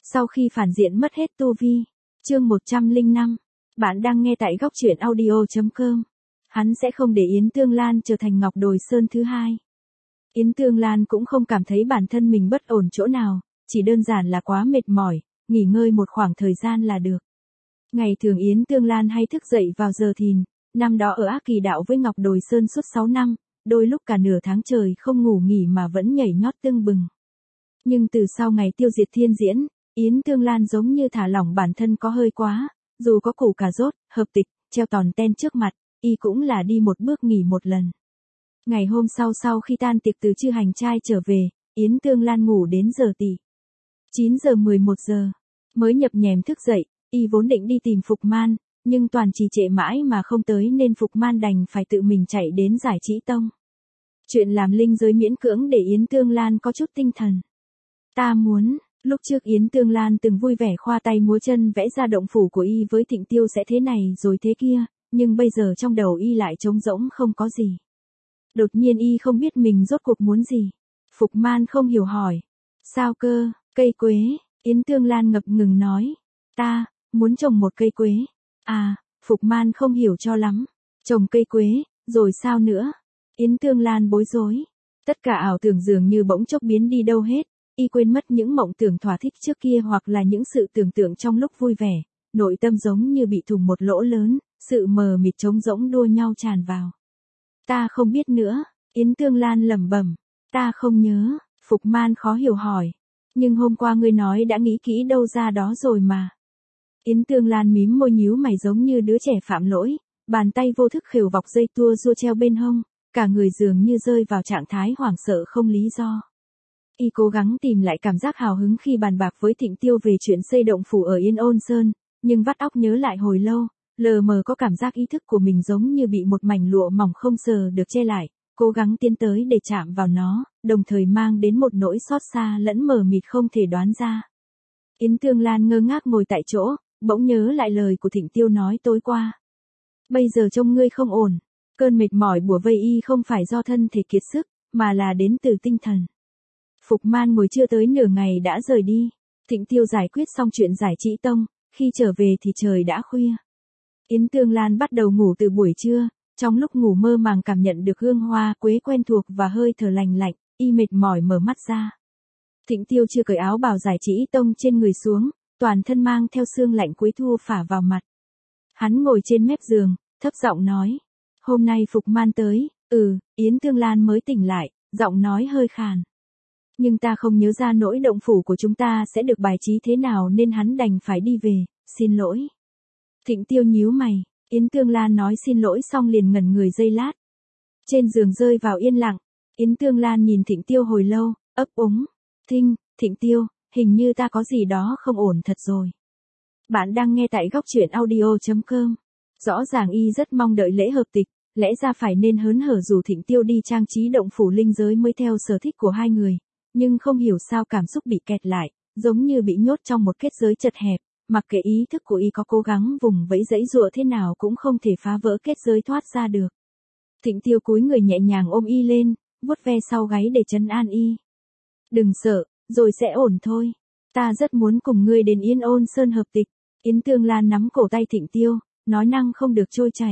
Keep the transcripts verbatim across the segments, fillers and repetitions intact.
Sau khi phản diện mất hết tu vi. Chương một trăm lẻ năm. Bạn đang nghe tại góc truyện audio chấm com. Hắn sẽ không để Yến Tương Lan trở thành Ngọc Đồi Sơn thứ hai. Yến Tương Lan cũng không cảm thấy bản thân mình bất ổn chỗ nào, chỉ đơn giản là quá mệt mỏi, nghỉ ngơi một khoảng thời gian là được. Ngày thường Yến Tương Lan hay thức dậy vào giờ thìn, năm đó ở Ác Kỳ Đạo với Ngọc Đồi Sơn suốt sáu năm, đôi lúc cả nửa tháng trời không ngủ nghỉ mà vẫn nhảy nhót tưng bừng. Nhưng từ sau ngày tiêu diệt thiên diễn, Yến Tương Lan giống như thả lỏng bản thân có hơi quá, dù có củ cà rốt, hợp tịch, treo tòn ten trước mặt, y cũng là đi một bước nghỉ một lần. Ngày hôm sau sau khi tan tiệc từ Chư Hành Trai trở về, Yến Tương Lan ngủ đến giờ tỉ. chín giờ mười một giờ, mới nhập nhèm thức dậy, y vốn định đi tìm Phục Man, nhưng toàn trì trệ mãi mà không tới nên Phục Man đành phải tự mình chạy đến Giải Trí Tông. Chuyện làm linh giới miễn cưỡng để Yến Tương Lan có chút tinh thần. Ta muốn, lúc trước Yến Tương Lan từng vui vẻ khoa tay múa chân vẽ ra động phủ của y với Thịnh Tiêu sẽ thế này rồi thế kia, nhưng bây giờ trong đầu y lại trống rỗng không có gì. Đột nhiên y không biết mình rốt cuộc muốn gì. Phục Man không hiểu hỏi. Sao cơ, cây quế, Yến Tương Lan ngập ngừng nói. Ta, muốn trồng một cây quế. À, Phục Man không hiểu cho lắm. Trồng cây quế, rồi sao nữa? Yến Tương Lan bối rối. Tất cả ảo tưởng dường như bỗng chốc biến đi đâu hết. Y quên mất những mộng tưởng thỏa thích trước kia hoặc là những sự tưởng tượng trong lúc vui vẻ. Nội tâm giống như bị thủng một lỗ lớn, sự mờ mịt trống rỗng đua nhau tràn vào. Ta không biết nữa, Yến Tương Lan lẩm bẩm. Ta không nhớ, Phục Man khó hiểu hỏi. Nhưng hôm qua ngươi nói đã nghĩ kỹ đâu ra đó rồi mà. Yến Tương Lan mím môi nhíu mày giống như đứa trẻ phạm lỗi, bàn tay vô thức khều vọc dây tua rua treo bên hông, cả người dường như rơi vào trạng thái hoảng sợ không lý do. Y cố gắng tìm lại cảm giác hào hứng khi bàn bạc với Thịnh Tiêu về chuyện xây động phủ ở Yên Ôn Sơn, nhưng vắt óc nhớ lại hồi lâu, lờ mờ có cảm giác ý thức của mình giống như bị một mảnh lụa mỏng không sờ được che lại, cố gắng tiến tới để chạm vào nó, đồng thời mang đến một nỗi xót xa lẫn mờ mịt không thể đoán ra. Yến Tương Lan ngơ ngác ngồi tại chỗ, bỗng nhớ lại lời của Thịnh Tiêu nói tối qua. Bây giờ trông ngươi không ổn, cơn mệt mỏi bủa vây y không phải do thân thể kiệt sức, mà là đến từ tinh thần. Phục Man ngồi chưa tới nửa ngày đã rời đi. Thịnh Tiêu giải quyết xong chuyện Giải Trí Tông, khi trở về thì trời đã khuya. Yến Tương Lan bắt đầu ngủ từ buổi trưa, trong lúc ngủ mơ màng cảm nhận được hương hoa quế quen thuộc và hơi thở lành lạnh, y mệt mỏi mở mắt ra. Thịnh Tiêu chưa cởi áo bào Giải Trí Tông trên người xuống, toàn thân mang theo sương lạnh cuối thu phả vào mặt. Hắn ngồi trên mép giường, thấp giọng nói. Hôm nay Phục Man tới, ừ, Yến Tương Lan mới tỉnh lại, giọng nói hơi khàn. Nhưng ta không nhớ ra nỗi động phủ của chúng ta sẽ được bài trí thế nào nên hắn đành phải đi về, xin lỗi. Thịnh Tiêu nhíu mày, Yến Tương Lan nói xin lỗi xong liền ngẩn người giây lát. Trên giường rơi vào yên lặng, Yến Tương Lan nhìn Thịnh Tiêu hồi lâu, ấp úng. Thinh, Thịnh Tiêu, hình như ta có gì đó không ổn thật rồi. Bạn đang nghe tại góc truyện audio chấm com. Rõ ràng y rất mong đợi lễ hợp tịch, lẽ ra phải nên hớn hở rủ Thịnh Tiêu đi trang trí động phủ linh giới mới theo sở thích của hai người. Nhưng không hiểu sao cảm xúc bị kẹt lại, giống như bị nhốt trong một kết giới chật hẹp, mặc kệ ý thức của y có cố gắng vùng vẫy giãy giụa thế nào cũng không thể phá vỡ kết giới thoát ra được. Thịnh Tiêu cúi người nhẹ nhàng ôm y lên, vuốt ve sau gáy để trấn an y. Đừng sợ, rồi sẽ ổn thôi. Ta rất muốn cùng ngươi đến Yên Ôn Sơn hợp tịch. Yến Tương Lan nắm cổ tay Thịnh Tiêu, nói năng không được trôi chảy.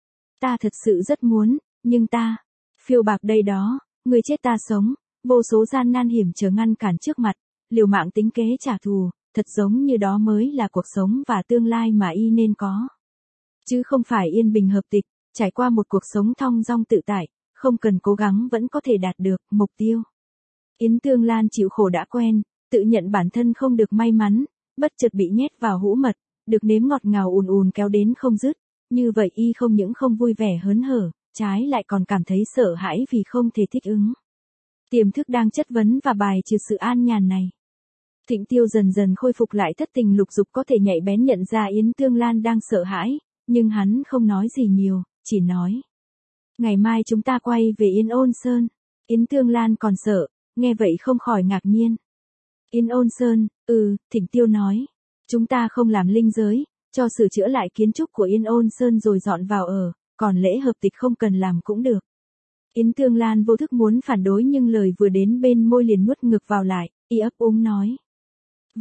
Ta thật sự rất muốn, nhưng ta, phiêu bạc đây đó, người chết ta sống. Vô số gian nan hiểm trở ngăn cản trước mặt, liều mạng tính kế trả thù, thật giống như đó mới là cuộc sống và tương lai mà y nên có. Chứ không phải yên bình hợp tịch, trải qua một cuộc sống thong dong tự tại, không cần cố gắng vẫn có thể đạt được mục tiêu. Yến Tương Lan chịu khổ đã quen, tự nhận bản thân không được may mắn, bất chợt bị nhét vào hũ mật, được nếm ngọt ngào ùn ùn kéo đến không dứt. Như vậy y không những không vui vẻ hớn hở, trái lại còn cảm thấy sợ hãi vì không thể thích ứng. Tiềm thức đang chất vấn và bài trừ sự an nhàn này. Thịnh Tiêu dần dần khôi phục lại thất tình lục dục có thể nhạy bén nhận ra Yến Tương Lan đang sợ hãi, nhưng hắn không nói gì nhiều, chỉ nói. Ngày mai chúng ta quay về Yên Ôn Sơn. Yến Tương Lan còn sợ, nghe vậy không khỏi ngạc nhiên. Yên Ôn Sơn, ừ, Thịnh Tiêu nói. Chúng ta không làm linh giới, cho sửa chữa lại kiến trúc của Yên Ôn Sơn rồi dọn vào ở, còn lễ hợp tịch không cần làm cũng được. Yến Tương Lan vô thức muốn phản đối nhưng lời vừa đến bên môi liền nuốt ngược vào lại, y ấp úng nói. Vậy,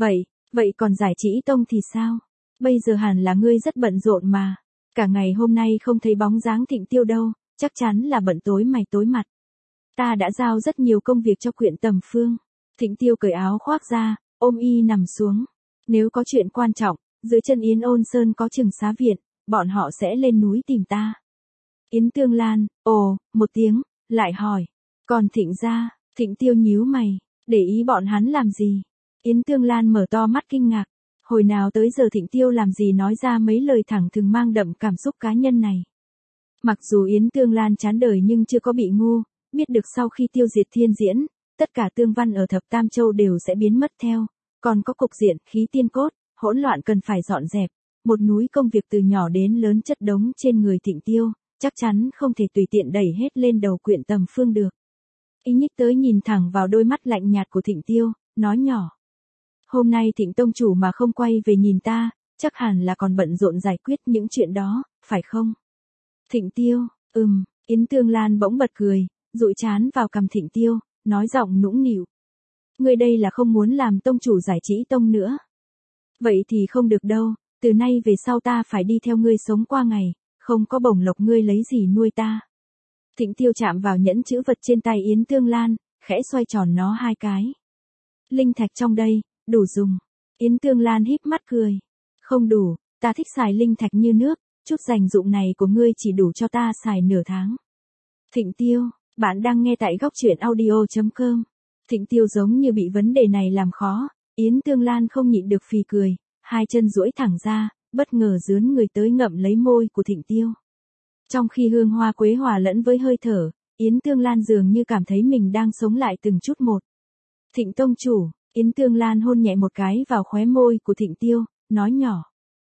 Vậy còn giải trí tông thì sao? Bây giờ hẳn là ngươi rất bận rộn mà. Cả ngày hôm nay không thấy bóng dáng Thịnh Tiêu đâu, chắc chắn là bận tối mày tối mặt. Ta đã giao rất nhiều công việc cho Quyện Tầm Phương. Thịnh Tiêu cởi áo khoác ra, ôm y nằm xuống. Nếu có chuyện quan trọng, dưới chân Yến Ôn Sơn có Trừng Xá Viện, bọn họ sẽ lên núi tìm ta. Yến Tương Lan, ồ, một tiếng, lại hỏi. Còn Thịnh gia, Thịnh Tiêu nhíu mày, để ý bọn hắn làm gì? Yến Tương Lan mở to mắt kinh ngạc. Hồi nào tới giờ Thịnh Tiêu làm gì nói ra mấy lời thẳng thừng mang đậm cảm xúc cá nhân này. Mặc dù Yến Tương Lan chán đời nhưng chưa có bị ngu, biết được sau khi tiêu diệt thiên diễn, tất cả tương văn ở Thập Tam Châu đều sẽ biến mất theo, còn có cục diện khí tiên cốt, hỗn loạn cần phải dọn dẹp, một núi công việc từ nhỏ đến lớn chất đống trên người Thịnh Tiêu, chắc chắn không thể tùy tiện đẩy hết lên đầu Quyện Tầm Phương được. Y nhích tới nhìn thẳng vào đôi mắt lạnh nhạt của Thịnh Tiêu, nói nhỏ. Hôm nay Thịnh tông chủ mà không quay về nhìn ta, chắc hẳn là còn bận rộn giải quyết những chuyện đó, phải không? Thịnh Tiêu, ừm, Yến Tương Lan bỗng bật cười, dụi trán vào cằm Thịnh Tiêu, nói giọng nũng nịu. Ngươi đây là không muốn làm tông chủ giải trí tông nữa. Vậy thì không được đâu, từ nay về sau ta phải đi theo ngươi sống qua ngày, không có bổng lộc ngươi lấy gì nuôi ta. Thịnh Tiêu chạm vào nhẫn chữ vật trên tay Yến Tương Lan, khẽ xoay tròn nó hai cái. Linh thạch trong đây, đủ dùng. Yến Tương Lan híp mắt cười. Không đủ, ta thích xài linh thạch như nước, chút dành dụng này của ngươi chỉ đủ cho ta xài nửa tháng. Thịnh Tiêu, bạn đang nghe tại góc truyện audio chấm com. Thịnh Tiêu giống như bị vấn đề này làm khó, Yến Tương Lan không nhịn được phì cười, hai chân duỗi thẳng ra, bất ngờ dướn người tới ngậm lấy môi của Thịnh Tiêu. Trong khi hương hoa quế hòa lẫn với hơi thở, Yến Tương Lan dường như cảm thấy mình đang sống lại từng chút một. Thịnh tông chủ, Yến Tương Lan hôn nhẹ một cái vào khóe môi của Thịnh Tiêu, nói nhỏ.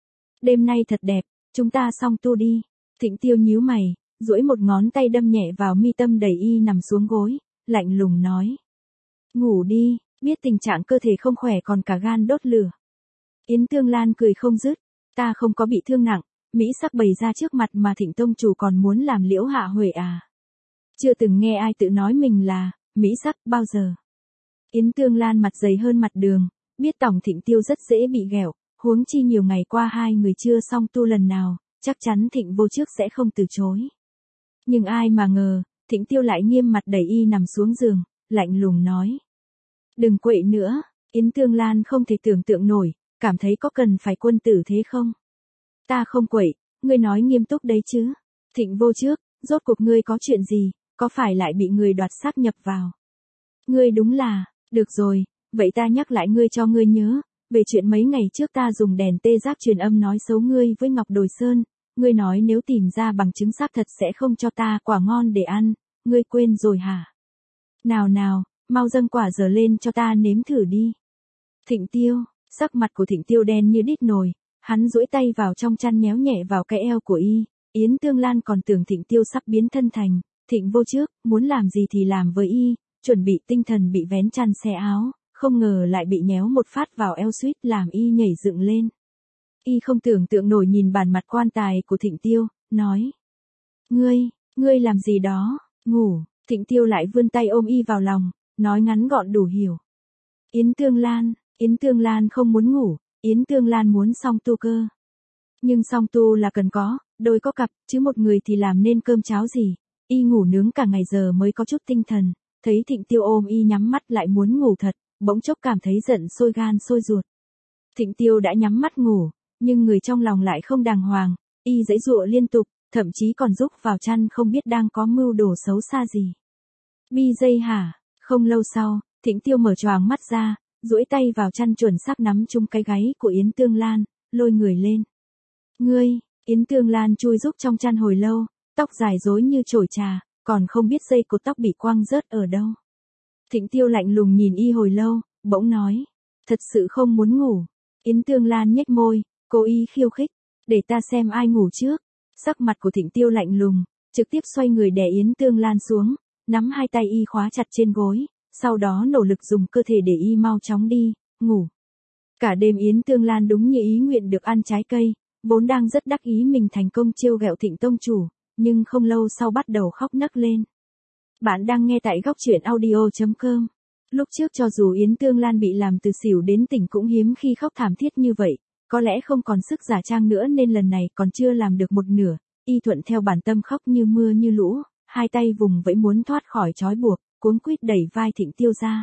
Đêm nay thật đẹp, chúng ta song tu đi. Thịnh Tiêu nhíu mày, duỗi một ngón tay đâm nhẹ vào mi tâm đầy y nằm xuống gối, lạnh lùng nói. Ngủ đi, biết tình trạng cơ thể không khỏe còn cả gan đốt lửa. Yến Tương Lan cười không dứt, ta không có bị thương nặng, mỹ sắc bày ra trước mặt mà Thịnh tông chủ còn muốn làm Liễu Hạ Huệ à. Chưa từng nghe ai tự nói mình là mỹ sắc bao giờ. Yến Tương Lan mặt dày hơn mặt đường, biết tổng Thịnh Tiêu rất dễ bị ghẹo, huống chi nhiều ngày qua hai người chưa song tu lần nào, chắc chắn Thịnh Vô Trước sẽ không từ chối. Nhưng ai mà ngờ, Thịnh Tiêu lại nghiêm mặt đẩy y nằm xuống giường, lạnh lùng nói. Đừng quậy nữa, Yến Tương Lan không thể tưởng tượng nổi, cảm thấy có cần phải quân tử thế không? Ta không quậy, ngươi nói nghiêm túc đấy chứ. Thịnh Vô Trước, rốt cuộc ngươi có chuyện gì, có phải lại bị người đoạt xác nhập vào? Ngươi đúng là, được rồi, vậy ta nhắc lại ngươi cho ngươi nhớ, về chuyện mấy ngày trước ta dùng đèn tê giác truyền âm nói xấu ngươi với Ngọc Đồi Sơn, ngươi nói nếu tìm ra bằng chứng xác thật sẽ không cho ta quả ngon để ăn, ngươi quên rồi hả? Nào nào, mau dâng quả dở lên cho ta nếm thử đi. Thịnh Tiêu, sắc mặt của Thịnh Tiêu đen như đít nồi, hắn duỗi tay vào trong chăn nhéo nhẹ vào cái eo của y, Yến Tương Lan còn tưởng Thịnh Tiêu sắp biến thân thành Thịnh Vô Trước, muốn làm gì thì làm với y, chuẩn bị tinh thần bị vén chăn xé áo, không ngờ lại bị nhéo một phát vào eo suýt làm y nhảy dựng lên. Y không tưởng tượng nổi nhìn bản mặt quan tài của Thịnh Tiêu, nói. Ngươi, ngươi làm gì đó, ngủ, Thịnh Tiêu lại vươn tay ôm y vào lòng, nói ngắn gọn đủ hiểu. Yến Tương Lan, Yến Tương Lan không muốn ngủ, Yến Tương Lan muốn song tu cơ. Nhưng song tu là cần có, đôi có cặp, chứ một người thì làm nên cơm cháo gì, y ngủ nướng cả ngày giờ mới có chút tinh thần, thấy Thịnh Tiêu ôm y nhắm mắt lại muốn ngủ thật, bỗng chốc cảm thấy giận sôi gan sôi ruột. Thịnh Tiêu đã nhắm mắt ngủ, nhưng người trong lòng lại không đàng hoàng, y giãy giụa liên tục, thậm chí còn rúc vào chăn không biết đang có mưu đồ xấu xa gì. Bi dây hả? Không lâu sau, Thịnh Tiêu mở choàng mắt ra, duỗi tay vào chăn chuẩn xác nắm chung cái gáy của Yến Tương Lan, lôi người lên. Ngươi, Yến Tương Lan chui rúc trong chăn hồi lâu, tóc dài rối như chổi trà, còn không biết dây cột tóc bị quăng rớt ở đâu. Thịnh Tiêu lạnh lùng nhìn y hồi lâu, bỗng nói, thật sự không muốn ngủ. Yến Tương Lan nhếch môi, cố ý khiêu khích, để ta xem ai ngủ trước. Sắc mặt của Thịnh Tiêu lạnh lùng, trực tiếp xoay người đè Yến Tương Lan xuống, nắm hai tay y khóa chặt trên gối, sau đó nỗ lực dùng cơ thể để y mau chóng đi, ngủ. Cả đêm Yến Tương Lan đúng như ý nguyện được ăn trái cây, vốn đang rất đắc ý mình thành công trêu ghẹo Thịnh tông chủ, nhưng không lâu sau bắt đầu khóc nấc lên. Bạn đang nghe tại góc truyện audio chấm com. Lúc trước cho dù Yến Tương Lan bị làm từ xỉu đến tỉnh cũng hiếm khi khóc thảm thiết như vậy, có lẽ không còn sức giả trang nữa nên lần này còn chưa làm được một nửa, y thuận theo bản tâm khóc như mưa như lũ, hai tay vùng vẫy muốn thoát khỏi trói buộc, cuống quýt đẩy vai Thịnh Tiêu ra.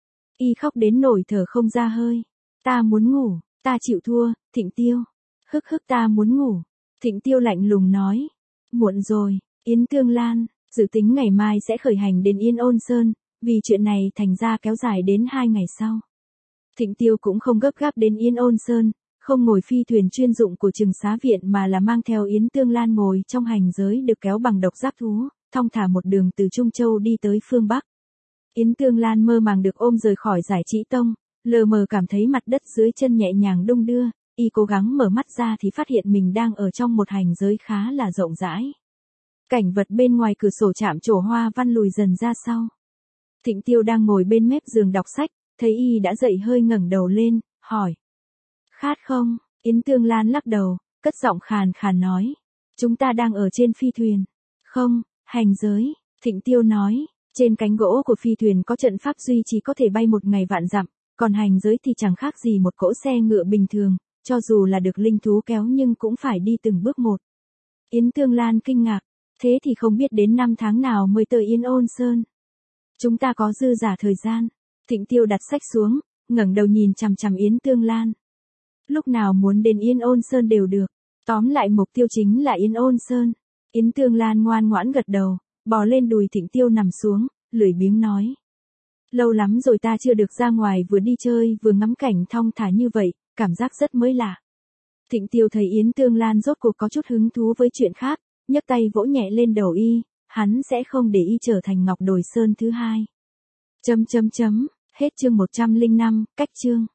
Y khóc đến nổi thở không ra hơi. Ta muốn ngủ, ta chịu thua, Thịnh Tiêu. Hức hức ta muốn ngủ. Thịnh Tiêu lạnh lùng nói. Muộn rồi, Yến Tương Lan, dự tính ngày mai sẽ khởi hành đến Yên Ôn Sơn, vì chuyện này thành ra kéo dài đến hai ngày sau. Thịnh Tiêu cũng không gấp gáp đến Yên Ôn Sơn, không ngồi phi thuyền chuyên dụng của Trừng Xá Viện mà là mang theo Yến Tương Lan ngồi trong hành giới được kéo bằng độc giác thú, thong thả một đường từ Trung Châu đi tới phương Bắc. Yến Tương Lan mơ màng được ôm rời khỏi Giải Trí Tông, lờ mờ cảm thấy mặt đất dưới chân nhẹ nhàng đung đưa, y cố gắng mở mắt ra thì phát hiện mình đang ở trong một hành giới khá là rộng rãi. Cảnh vật bên ngoài cửa sổ chạm trổ hoa văn lùi dần ra sau. Thịnh Tiêu đang ngồi bên mép giường đọc sách, thấy y đã dậy hơi ngẩng đầu lên, hỏi. Khát không? Yến Tương Lan lắc đầu, cất giọng khàn khàn nói. Chúng ta đang ở trên phi thuyền. Không, hành giới, Thịnh Tiêu nói. Trên cánh gỗ của phi thuyền có trận pháp duy trì có thể bay một ngày vạn dặm, còn hành giới thì chẳng khác gì một cỗ xe ngựa bình thường, cho dù là được linh thú kéo nhưng cũng phải đi từng bước một. Yến Tương Lan kinh ngạc, thế thì không biết đến năm tháng nào mới tới Yên Ôn Sơn. Chúng ta có dư giả thời gian. Thịnh Tiêu đặt sách xuống, ngẩng đầu nhìn chằm chằm Yến Tương Lan. Lúc nào muốn đến Yên Ôn Sơn đều được, tóm lại mục tiêu chính là Yên Ôn Sơn. Yến Tương Lan ngoan ngoãn gật đầu, bò lên đùi Thịnh Tiêu nằm xuống, lười biếng nói. Lâu lắm rồi ta chưa được ra ngoài vừa đi chơi vừa ngắm cảnh thong thả như vậy, cảm giác rất mới lạ. Thịnh Tiêu thấy Yến Tương Lan rốt cuộc có chút hứng thú với chuyện khác, nhấc tay vỗ nhẹ lên đầu y, hắn sẽ không để y trở thành Ngọc Đồi Sơn thứ hai. Chấm chấm chấm, hết chương một trăm lẻ năm, cách chương.